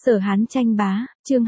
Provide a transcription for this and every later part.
Sở Hán tranh bá, chương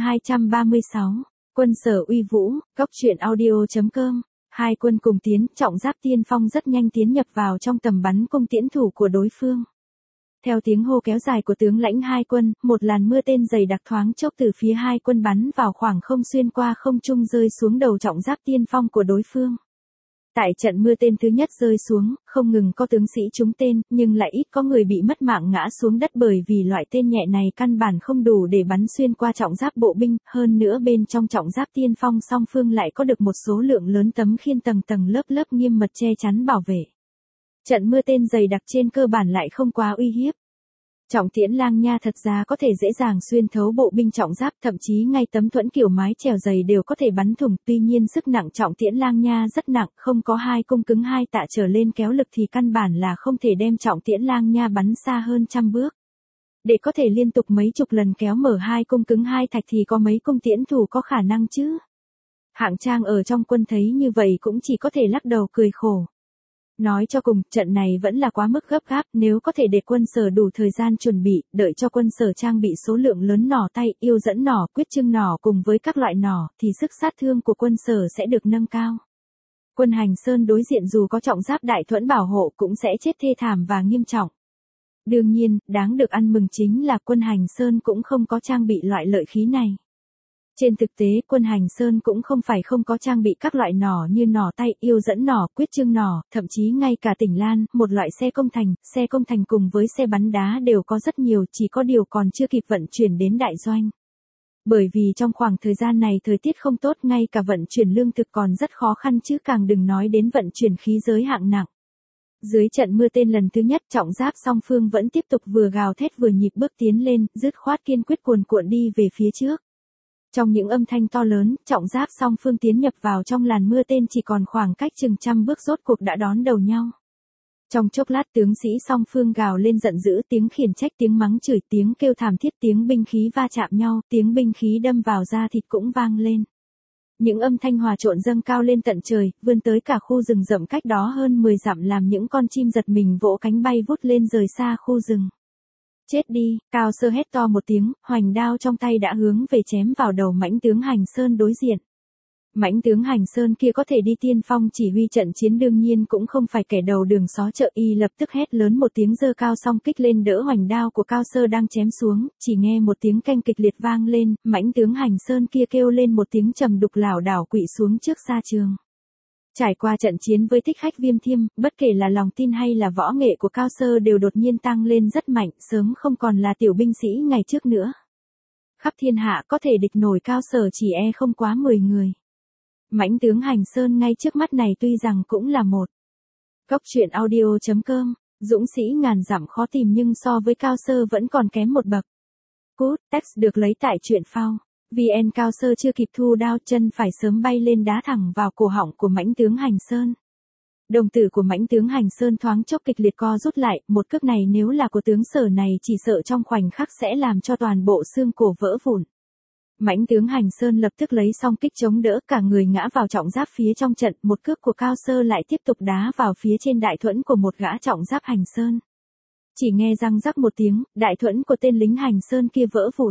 236, quân Sở uy vũ, góc truyện audio.com. Hai quân cùng tiến, Trọng Giáp tiên phong rất nhanh tiến nhập vào trong tầm bắn cung tiễn thủ của đối phương. Theo tiếng hô kéo dài của tướng lãnh hai quân, một làn mưa tên dày đặc thoáng chốc từ phía hai quân bắn vào khoảng không xuyên qua không trung rơi xuống đầu Trọng Giáp tiên phong của đối phương. Tại trận mưa tên thứ nhất rơi xuống, không ngừng có tướng sĩ trúng tên, nhưng lại ít có người bị mất mạng ngã xuống đất bởi vì loại tên nhẹ này căn bản không đủ để bắn xuyên qua trọng giáp bộ binh, hơn nữa bên trong trọng giáp tiên phong song phương lại có được một số lượng lớn tấm khiên tầng tầng lớp lớp nghiêm mật che chắn bảo vệ. Trận mưa tên dày đặc trên cơ bản lại không quá uy hiếp. Trọng tiễn lang nha thật ra có thể dễ dàng xuyên thấu bộ binh trọng giáp, thậm chí ngay tấm thuẫn kiểu mái chèo dày đều có thể bắn thủng, tuy nhiên sức nặng trọng tiễn lang nha rất nặng, không có hai cung cứng hai tạ trở lên kéo lực thì căn bản là không thể đem trọng tiễn lang nha bắn xa hơn trăm bước. Để có thể liên tục mấy chục lần kéo mở hai cung cứng hai thạch thì có mấy cung tiễn thủ có khả năng chứ. Hạng Trang ở trong quân thấy như vậy cũng chỉ có thể lắc đầu cười khổ. Nói cho cùng, trận này vẫn là quá mức gấp gáp, nếu có thể để quân Sở đủ thời gian chuẩn bị, đợi cho quân Sở trang bị số lượng lớn nỏ tay, yêu dẫn nỏ, quyết trưng nỏ cùng với các loại nỏ, thì sức sát thương của quân Sở sẽ được nâng cao. Quân Hành Sơn đối diện dù có trọng giáp đại thuẫn bảo hộ cũng sẽ chết thê thảm và nghiêm trọng. Đương nhiên, đáng được ăn mừng chính là quân Hành Sơn cũng không có trang bị loại lợi khí này. Trên thực tế, quân Hành Sơn cũng không phải không có trang bị các loại nỏ như nỏ tay, yêu dẫn nỏ, quyết trương nỏ, thậm chí ngay cả tỉnh Lan, một loại xe công thành cùng với xe bắn đá đều có rất nhiều, chỉ có điều còn chưa kịp vận chuyển đến đại doanh. Bởi vì trong khoảng thời gian này thời tiết không tốt, ngay cả vận chuyển lương thực còn rất khó khăn chứ càng đừng nói đến vận chuyển khí giới hạng nặng. Dưới trận mưa tên lần thứ nhất, trọng giáp song phương vẫn tiếp tục vừa gào thét vừa nhịp bước tiến lên, dứt khoát kiên quyết cuồn cuộn đi về phía trước. Trong những âm thanh to lớn, trọng giáp song phương tiến nhập vào trong làn mưa tên chỉ còn khoảng cách chừng trăm bước rốt cuộc đã đón đầu nhau. Trong chốc lát tướng sĩ song phương gào lên giận dữ, tiếng khiển trách, tiếng mắng chửi, tiếng kêu thảm thiết, tiếng binh khí va chạm nhau, tiếng binh khí đâm vào da thịt cũng vang lên. Những âm thanh hòa trộn dâng cao lên tận trời, vươn tới cả khu rừng rậm cách đó hơn 10 dặm làm những con chim giật mình vỗ cánh bay vút lên rời xa khu rừng. Chết đi, Cao Sơ hét to một tiếng, hoành đao trong tay đã hướng về chém vào đầu mãnh tướng Hành Sơn đối diện. Mãnh tướng Hành Sơn kia có thể đi tiên phong chỉ huy trận chiến đương nhiên cũng không phải kẻ đầu đường xó chợ, y lập tức hét lớn một tiếng giơ cao song kích lên đỡ hoành đao của Cao Sơ đang chém xuống, chỉ nghe một tiếng canh kịch liệt vang lên, mãnh tướng Hành Sơn kia kêu lên một tiếng trầm đục lảo đảo quỵ xuống trước xa trường. Trải qua trận chiến với Thích Khách Viêm Thiêm, bất kể là lòng tin hay là võ nghệ của Cao Sơ đều đột nhiên tăng lên rất mạnh, sớm không còn là tiểu binh sĩ ngày trước nữa. Khắp thiên hạ có thể địch nổi Cao Sơ chỉ không quá 10 người. Mãnh tướng Hành Sơn ngay trước mắt này tuy rằng cũng là một góc truyện audio.com, dũng sĩ ngàn dặm khó tìm nhưng so với Cao Sơ vẫn còn kém một bậc. Cút, text được lấy tại truyện phao. VN. Cao Sơ chưa kịp thu đao, chân phải sớm bay lên đá thẳng vào cổ họng của mãnh tướng Hành Sơn. Đồng tử của mãnh tướng Hành Sơn thoáng chốc kịch liệt co rút lại, một cước này nếu là của tướng Sở này chỉ sợ trong khoảnh khắc sẽ làm cho toàn bộ xương cổ vỡ vụn. Mãnh tướng Hành Sơn lập tức lấy song kích chống đỡ, cả người ngã vào trọng giáp phía trong trận, một cước của Cao Sơ lại tiếp tục đá vào phía trên đại thuẫn của một gã trọng giáp Hành Sơn. Chỉ nghe răng rắc một tiếng, đại thuẫn của tên lính Hành Sơn kia vỡ vụn.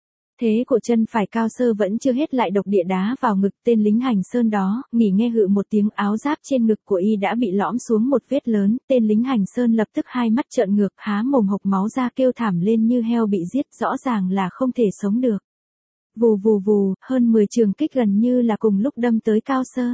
Thế của chân phải Cao Sơ vẫn chưa hết lại độc địa đá vào ngực tên lính Hành Sơn đó, nghỉ nghe hự một tiếng, áo giáp trên ngực của y đã bị lõm xuống một vết lớn, tên lính Hành Sơn lập tức hai mắt trợn ngược, há mồm hộc máu ra kêu thảm lên như heo bị giết, rõ ràng là không thể sống được. Vù vù vù, hơn 10 trường kích gần như là cùng lúc đâm tới Cao Sơ.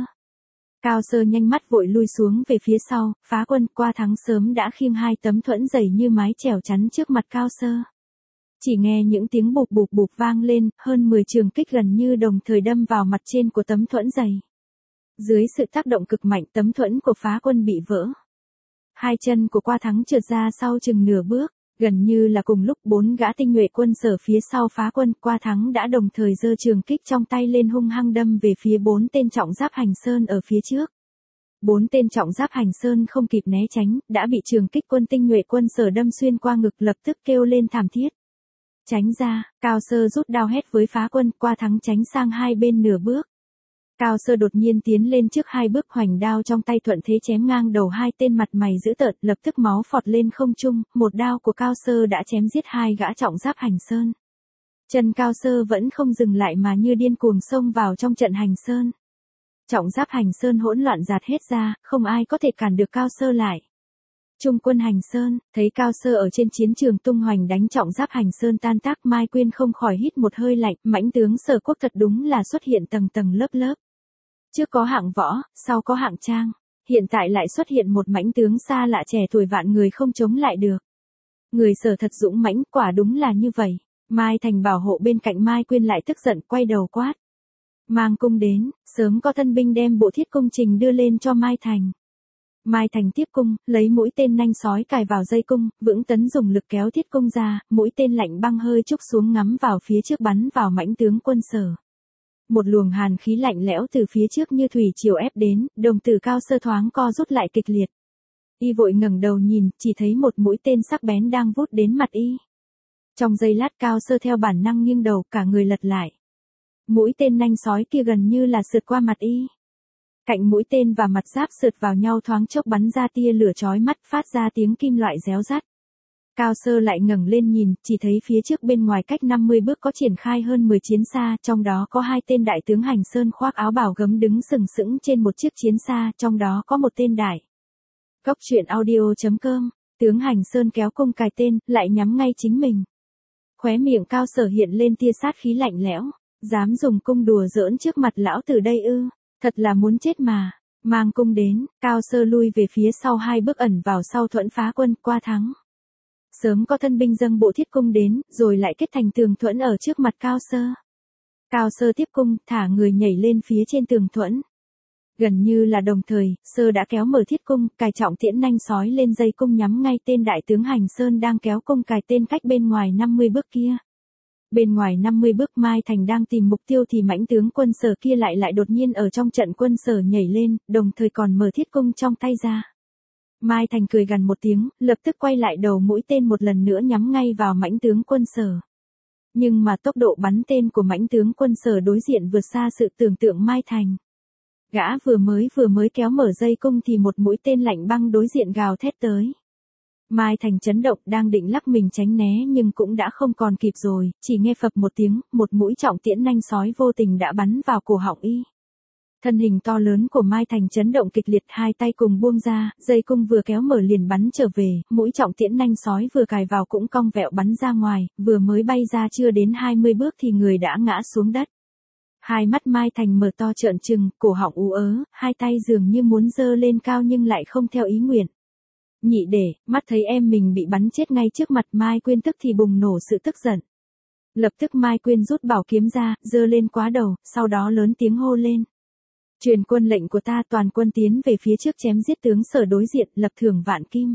Cao Sơ nhanh mắt vội lui xuống về phía sau, phá quân qua thắng sớm đã khiêng hai tấm thuẫn dày như mái chèo chắn trước mặt Cao Sơ. Chỉ nghe những tiếng bụp bụp bụp vang lên, hơn 10 trường kích gần như đồng thời đâm vào mặt trên của tấm thuẫn dày. Dưới sự tác động cực mạnh, tấm thuẫn của phá quân bị vỡ. Hai chân của qua thắng trượt ra sau chừng nửa bước, gần như là cùng lúc 4 gã tinh nhuệ quân Sở phía sau phá quân, qua thắng đã đồng thời giơ trường kích trong tay lên hung hăng đâm về phía 4 tên trọng giáp Hành Sơn ở phía trước. 4 tên trọng giáp Hành Sơn không kịp né tránh, đã bị trường kích quân tinh nhuệ quân Sở đâm xuyên qua ngực, lập tức kêu lên thảm thiết. Tránh ra, Cao Sơ rút đao hét với phá quân, qua thắng tránh sang hai bên nửa bước. Cao Sơ đột nhiên tiến lên trước hai bước, hoành đao trong tay thuận thế chém ngang đầu hai tên mặt mày dữ tợn, lập tức máu phọt lên không trung, một đao của Cao Sơ đã chém giết hai gã trọng giáp Hành Sơn. Chân Cao Sơ vẫn không dừng lại mà như điên cuồng xông vào trong trận Hành Sơn. Trọng giáp Hành Sơn hỗn loạn dạt hết ra, không ai có thể cản được Cao Sơ lại. Trung quân Hành Sơn, thấy Cao Sơ ở trên chiến trường tung hoành đánh trọng giáp Hành Sơn tan tác, Mai Quyên không khỏi hít một hơi lạnh, mãnh tướng Sở Quốc thật đúng là xuất hiện tầng tầng lớp lớp. Trước có hạng võ, sau có hạng trang, hiện tại lại xuất hiện một mãnh tướng xa lạ trẻ tuổi vạn người không chống lại được. Người Sở thật dũng mãnh, quả đúng là như vậy. Mai Thành bảo hộ bên cạnh Mai Quyên lại tức giận quay đầu quát. Mang cung đến, sớm có thân binh đem bộ thiết cung trình đưa lên cho Mai Thành. Mai Thành tiếp cung, lấy mũi tên nanh sói cài vào dây cung, vững tấn dùng lực kéo thiết cung ra, mũi tên lạnh băng hơi trúc xuống ngắm vào phía trước bắn vào mãnh tướng quân Sở. Một luồng hàn khí lạnh lẽo từ phía trước như thủy triều ép đến, đồng tử Cao Sơ thoáng co rút lại kịch liệt. Y vội ngẩng đầu nhìn, chỉ thấy một mũi tên sắc bén đang vút đến mặt y. Trong giây lát Cao Sơ theo bản năng nghiêng đầu, cả người lật lại. Mũi tên nanh sói kia gần như là sượt qua mặt y. Cạnh mũi tên và mặt giáp sượt vào nhau thoáng chốc bắn ra tia lửa chói mắt, phát ra tiếng kim loại réo rắt. Cao Sơ lại ngẩng lên nhìn, chỉ thấy phía trước bên ngoài cách 50 bước có triển khai hơn 10 chiến xa, trong đó có 2 tên đại tướng Hành Sơn khoác áo bào gấm đứng sừng sững trên một chiếc chiến xa, trong đó có một tên đại. Cốc truyện audio.com, tướng Hành Sơn kéo cung cài tên, lại nhắm ngay chính mình. Khóe miệng Cao Sở hiện lên tia sát khí lạnh lẽo, dám dùng cung đùa giỡn trước mặt lão tử đây ư, thật là muốn chết mà. Mang cung đến, Cao Sơ lui về phía sau 2 bước ẩn vào sau thuẫn phá quân, qua thắng. Sớm có thân binh dâng bộ thiết cung đến, rồi lại kết thành tường thuẫn ở trước mặt Cao Sơ. Cao Sơ tiếp cung, thả người nhảy lên phía trên tường thuẫn. Gần như là đồng thời, Sơ đã kéo mở thiết cung, cài trọng tiễn nanh sói lên dây cung nhắm ngay tên đại tướng Hành Sơn đang kéo cung cài tên cách bên ngoài 50 bước kia. Bên ngoài 50 bước Mai Thành đang tìm mục tiêu thì mãnh tướng quân Sở kia lại đột nhiên ở trong trận quân Sở nhảy lên, đồng thời còn mở thiết cung trong tay ra. Mai Thành cười gằn một tiếng, lập tức quay lại đầu mũi tên một lần nữa nhắm ngay vào mãnh tướng quân Sở. Nhưng mà tốc độ bắn tên của mãnh tướng quân Sở đối diện vượt xa sự tưởng tượng Mai Thành. Gã vừa mới kéo mở dây cung thì một mũi tên lạnh băng đối diện gào thét tới. Mai Thành chấn động, đang định lắc mình tránh né nhưng cũng đã không còn kịp rồi, chỉ nghe phập một tiếng, một mũi trọng tiễn nanh sói vô tình đã bắn vào cổ họng y. Thân hình to lớn của Mai Thành chấn động kịch liệt, 2 tay cùng buông ra, dây cung vừa kéo mở liền bắn trở về, mũi trọng tiễn nanh sói vừa cài vào cũng cong vẹo bắn ra ngoài, vừa mới bay ra chưa đến 20 bước thì người đã ngã xuống đất. Hai mắt Mai Thành mở to trợn trừng, cổ họng ú ớ, 2 tay dường như muốn giơ lên cao nhưng lại không theo ý nguyện. Nhị để, mắt thấy em mình bị bắn chết ngay trước mặt, Mai Quyên tức thì bùng nổ sự tức giận. Lập tức Mai Quyên rút bảo kiếm ra, giơ lên quá đầu, sau đó lớn tiếng hô lên. Truyền quân lệnh của ta, toàn quân tiến về phía trước chém giết tướng Sở đối diện, lập thưởng vạn kim.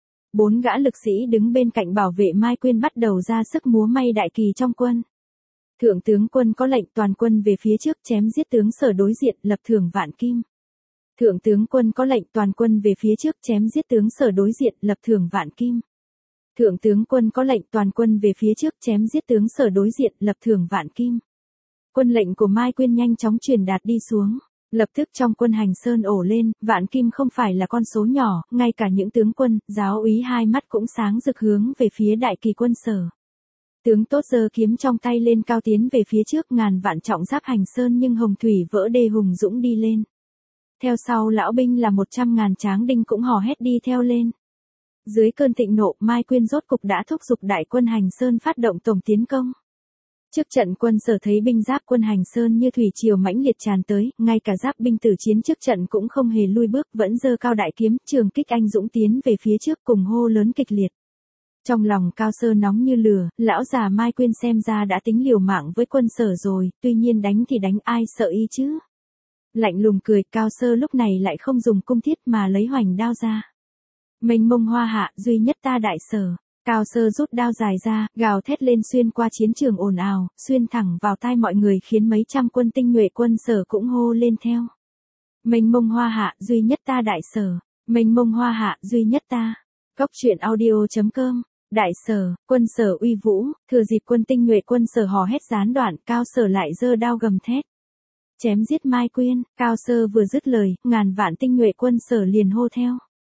4 gã lực sĩ đứng bên cạnh bảo vệ Mai Quyên bắt đầu ra sức múa may đại kỳ trong quân. Thượng tướng quân có lệnh, toàn quân về phía trước chém giết tướng Sở đối diện, lập thưởng vạn kim. Thượng tướng quân có lệnh, toàn quân về phía trước chém giết tướng Sở đối diện, lập thưởng vạn kim. Thượng tướng quân có lệnh, toàn quân về phía trước chém giết tướng Sở đối diện, lập thưởng vạn kim. Quân lệnh của Mai Quyên nhanh chóng truyền đạt đi xuống. Lập tức trong quân Hành Sơn ổ lên, vạn kim không phải là con số nhỏ, ngay cả những tướng quân, giáo úy hai mắt cũng sáng rực hướng về phía đại kỳ quân Sở. Tướng tốt giơ kiếm trong tay lên cao tiến về phía trước, ngàn vạn trọng giáp Hành Sơn nhưng hồng thủy vỡ đê hùng dũng đi lên. Theo sau lão binh là 100.000 tráng đinh cũng hò hét đi theo lên. Dưới cơn thịnh nộ, Mai Quyên rốt cục đã thúc giục đại quân Hành Sơn phát động tổng tiến công. Trước trận quân Sở thấy binh giáp quân Hành Sơn như thủy triều mãnh liệt tràn tới, ngay cả giáp binh tử chiến trước trận cũng không hề lui bước, vẫn giơ cao đại kiếm, trường kích anh dũng tiến về phía trước cùng hô lớn kịch liệt. Trong lòng Cao Sơ nóng như lửa, lão già Mai Quyên xem ra đã tính liều mạng với quân Sở rồi, tuy nhiên đánh thì đánh ai sợ y chứ. Lạnh lùng cười, Cao Sơ lúc này lại không dùng cung thiết mà lấy hoành đao ra. Mênh mông hoa hạ, duy nhất ta đại Sở. Cao Sơ rút đao dài ra, gào thét lên xuyên qua chiến trường ồn ào, xuyên thẳng vào tai mọi người khiến mấy trăm quân tinh nhuệ quân Sở cũng hô lên theo. Mênh mông hoa hạ, duy nhất ta đại Sở. Mênh mông hoa hạ, duy nhất ta. Cốc truyện audio.com. Đại Sở, quân Sở uy vũ, thừa dịp quân tinh nhuệ quân Sở hò hét gián đoạn, Cao Sở lại giơ đao gầm thét. Chém giết Mai Quyên, Cao Sơ vừa dứt lời, ngàn vạn tinh nhuệ quân Sở liền hô theo.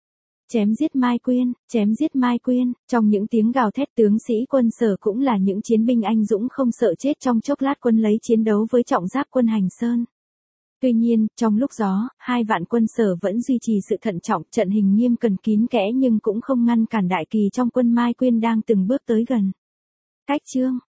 Chém giết Mai Quyên, chém giết Mai Quyên, trong những tiếng gào thét tướng sĩ quân Sở cũng là những chiến binh anh dũng không sợ chết trong chốc lát quân lấy chiến đấu với trọng giáp quân Hành Sơn. Tuy nhiên, trong lúc gió, 2 vạn quân Sở vẫn duy trì sự thận trọng, trận hình nghiêm cần kín kẽ nhưng cũng không ngăn cản đại kỳ trong quân Mai Quyên đang từng bước tới gần. Cách chương